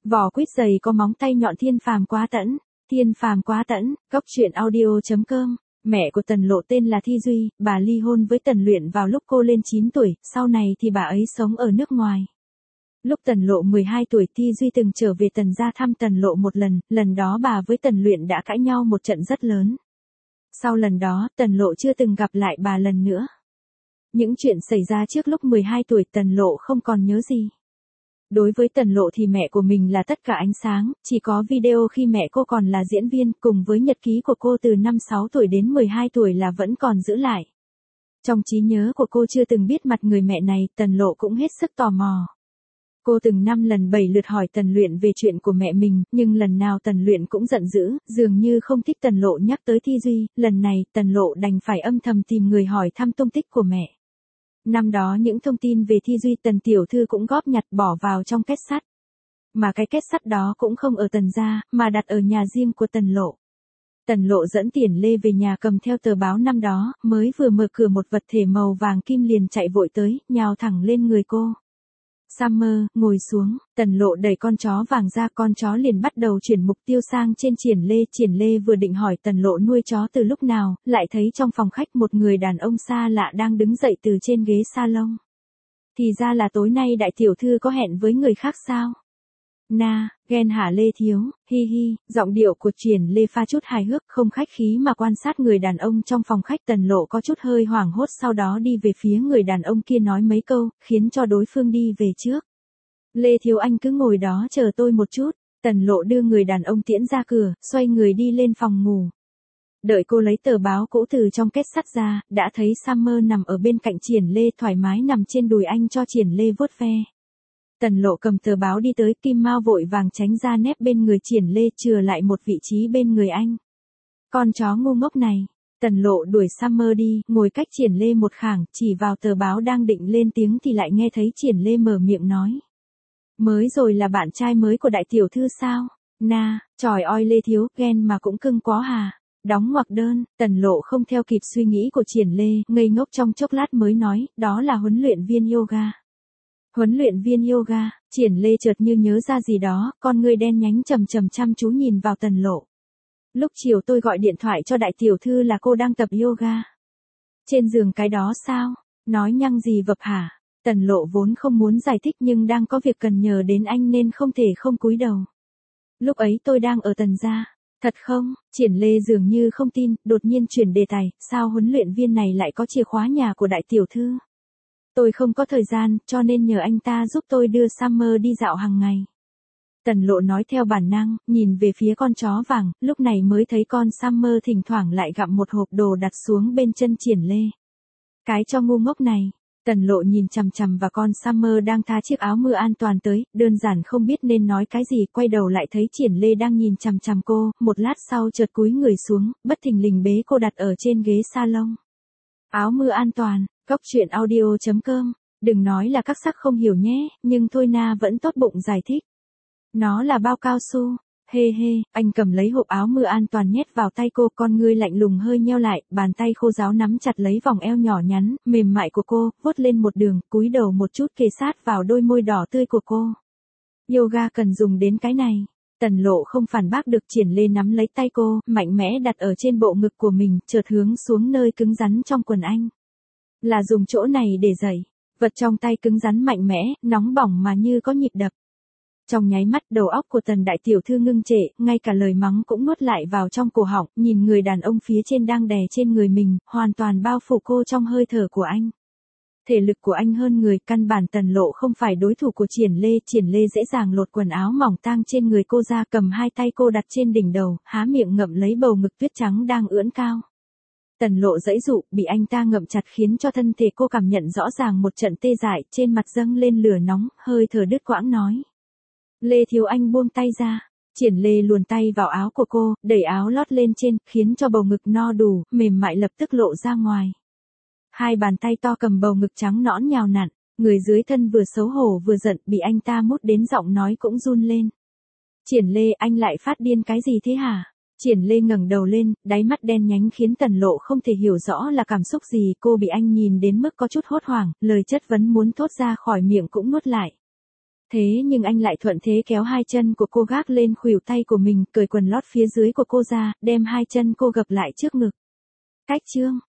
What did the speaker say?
Vỏ quýt dày có móng tay nhọn thiên phàm quá tẫn. Thiên phàm quá tẫn, góc truyện audio.com. Mẹ của Tần Lộ tên là Thi Duy, bà ly hôn với Tần Luyện vào lúc cô lên 9 tuổi, sau này thì bà ấy sống ở nước ngoài. Lúc Tần Lộ 12 tuổi Thi Duy từng trở về Tần gia thăm Tần Lộ một lần đó bà với Tần Luyện đã cãi nhau một trận rất lớn. Sau lần đó, Tần Lộ chưa từng gặp lại bà lần nữa. Những chuyện xảy ra trước lúc 12 tuổi Tần Lộ không còn nhớ gì. Đối với Tần Lộ thì mẹ của mình là tất cả ánh sáng, chỉ có video khi mẹ cô còn là diễn viên cùng với nhật ký của cô từ năm 6 tuổi đến 12 tuổi là vẫn còn giữ lại. Trong trí nhớ của cô chưa từng biết mặt người mẹ này, Tần Lộ cũng hết sức tò mò. Cô từng 5 lần 7 lượt hỏi Tần Luyện về chuyện của mẹ mình, nhưng lần nào Tần Luyện cũng giận dữ, dường như không thích Tần Lộ nhắc tới Thi Duy, lần này Tần Lộ đành phải âm thầm tìm người hỏi thăm tung tích của mẹ. Năm đó những thông tin về Thi Duy Tần tiểu thư cũng góp nhặt bỏ vào trong két sắt. Mà cái két sắt đó cũng không ở Tần gia, mà đặt ở nhà riêng của Tần Lộ. Tần Lộ dẫn Tiền Lê về nhà cầm theo tờ báo năm đó, mới vừa mở cửa một vật thể màu vàng kim liền chạy vội tới, nhào thẳng lên người cô. Summer, ngồi xuống, Tần Lộ đẩy con chó vàng ra, con chó liền bắt đầu chuyển mục tiêu sang trên Triển Lê. Triển Lê vừa định hỏi Tần Lộ nuôi chó từ lúc nào, lại thấy trong phòng khách một người đàn ông xa lạ đang đứng dậy từ trên ghế salon. Thì ra là tối nay đại tiểu thư có hẹn với người khác sao? Na, ghen hả Lê thiếu, hi hi, giọng điệu của Triển Lê pha chút hài hước, không khách khí mà quan sát người đàn ông trong phòng khách. Tần Lộ có chút hơi hoảng hốt, sau đó đi về phía người đàn ông kia nói mấy câu, khiến cho đối phương đi về trước. Lê thiếu anh cứ ngồi đó chờ tôi một chút. Tần Lộ đưa người đàn ông tiễn ra cửa, xoay người đi lên phòng ngủ. Đợi cô lấy tờ báo cũ từ trong két sắt ra, đã thấy Summer nằm ở bên cạnh Triển Lê, thoải mái nằm trên đùi anh cho Triển Lê vuốt ve. Tần Lộ cầm tờ báo đi tới, Kim Mao vội vàng tránh ra nép bên người Triển Lê, chừa lại một vị trí bên người anh. Con chó ngu ngốc này. Tần Lộ đuổi Summer đi, ngồi cách Triển Lê một khảng, chỉ vào tờ báo đang định lên tiếng thì lại nghe thấy Triển Lê mở miệng nói. Mới rồi là bạn trai mới của đại tiểu thư sao? Na, trời ơi Lê thiếu, ghen mà cũng cưng quá hà. Đóng ngoặc đơn. Tần Lộ không theo kịp suy nghĩ của Triển Lê, ngây ngốc trong chốc lát mới nói, đó là huấn luyện viên yoga. Huấn luyện viên yoga. Triển Lê chợt như nhớ ra gì đó, con ngươi đen nhánh chằm chăm chú nhìn vào Tần Lộ. Lúc chiều tôi gọi điện thoại cho đại tiểu thư là cô đang tập yoga. Trên giường cái đó sao? Nói nhăng gì vập hả? Tần Lộ vốn không muốn giải thích nhưng đang có việc cần nhờ đến anh nên không thể không cúi đầu. Lúc ấy tôi đang ở Tần gia. Thật không? Triển Lê dường như không tin, đột nhiên chuyển đề tài, sao huấn luyện viên này lại có chìa khóa nhà của đại tiểu thư? Tôi không có thời gian, cho nên nhờ anh ta giúp tôi đưa Summer đi dạo hàng ngày. Tần Lộ nói theo bản năng, nhìn về phía con chó vàng, lúc này mới thấy con Summer thỉnh thoảng lại gặm một hộp đồ đặt xuống bên chân Triển Lê. Cái cho ngu ngốc này. Tần Lộ nhìn chằm vào con Summer đang thá chiếc áo mưa an toàn tới, đơn giản không biết nên nói cái gì, quay đầu lại thấy Triển Lê đang nhìn chằm cô, một lát sau chợt cúi người xuống, bất thình lình bế cô đặt ở trên ghế salon. Áo mưa an toàn. Góc truyện audio.com. Đừng nói là các sắc không hiểu nhé, nhưng thôi na vẫn tốt bụng giải thích. Nó là bao cao su. Hê hê, anh cầm lấy hộp áo mưa an toàn nhét vào tay cô, con ngươi lạnh lùng hơi nheo lại, bàn tay khô ráo nắm chặt lấy vòng eo nhỏ nhắn, mềm mại của cô, vuốt lên một đường, cúi đầu một chút kề sát vào đôi môi đỏ tươi của cô. Yoga cần dùng đến cái này. Tần Lộ không phản bác được. Triển Lê nắm lấy tay cô, mạnh mẽ đặt ở trên bộ ngực của mình, chợt hướng xuống nơi cứng rắn trong quần anh. Là dùng chỗ này để dậy. Vật trong tay cứng rắn mạnh mẽ, nóng bỏng mà như có nhịp đập. Trong nháy mắt đầu óc của Tần đại tiểu thư ngưng trệ, ngay cả lời mắng cũng nuốt lại vào trong cổ họng, nhìn người đàn ông phía trên đang đè trên người mình, hoàn toàn bao phủ cô trong hơi thở của anh. Thể lực của anh hơn người, căn bản Tần Lộ không phải đối thủ của Triển Lê. Triển Lê dễ dàng lột quần áo mỏng tang trên người cô ra, cầm hai tay cô đặt trên đỉnh đầu, há miệng ngậm lấy bầu ngực tuyết trắng đang ưỡn cao. Tần Lộ giãy giụa, bị anh ta ngậm chặt khiến cho thân thể cô cảm nhận rõ ràng một trận tê dại, trên mặt dâng lên lửa nóng, hơi thở đứt quãng nói. Lê thiếu anh buông tay ra. Triển Lê luồn tay vào áo của cô, đẩy áo lót lên trên, khiến cho bầu ngực no đủ, mềm mại lập tức lộ ra ngoài. Hai bàn tay to cầm bầu ngực trắng nõn nhào nặn, người dưới thân vừa xấu hổ vừa giận, bị anh ta mút đến giọng nói cũng run lên. Triển Lê, anh lại phát điên cái gì thế hả? Triển Lê ngẩng đầu lên, đáy mắt đen nhánh khiến Tần Lộ không thể hiểu rõ là cảm xúc gì, cô bị anh nhìn đến mức có chút hốt hoảng, lời chất vấn muốn thốt ra khỏi miệng cũng nuốt lại. Thế nhưng anh lại thuận thế kéo hai chân của cô gác lên khuỷu tay của mình, cởi quần lót phía dưới của cô ra, đem hai chân cô gập lại trước ngực. Cách chương